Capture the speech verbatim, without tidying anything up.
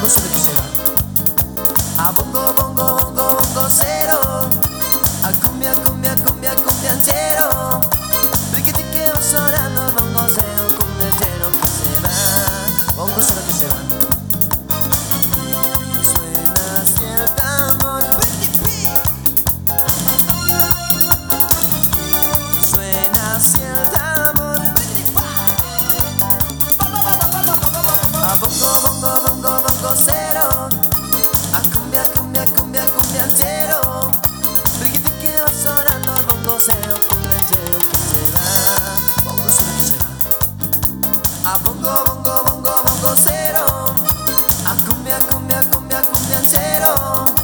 solo que se va. A bongo, bongo, bongo, bongo cero. A cumbia, cumbia, cumbia, cumbia cero. Riquiti quedó sonando el bongo cero, cumbia cero que se va. Bongo cero que se va. Suena así el tambor. Suena así el tambor. A bongo, bongo, bongo, bongo cero. A cumbia, cumbia, cumbia, cumbia cero. Riquiti quedó sonando el bongo cero, cumbia cero que se va. Bongo cero que se va. A bongo, bongo, bongo, bongo cero. A cumbia, cumbia, cumbia, cumbia cero.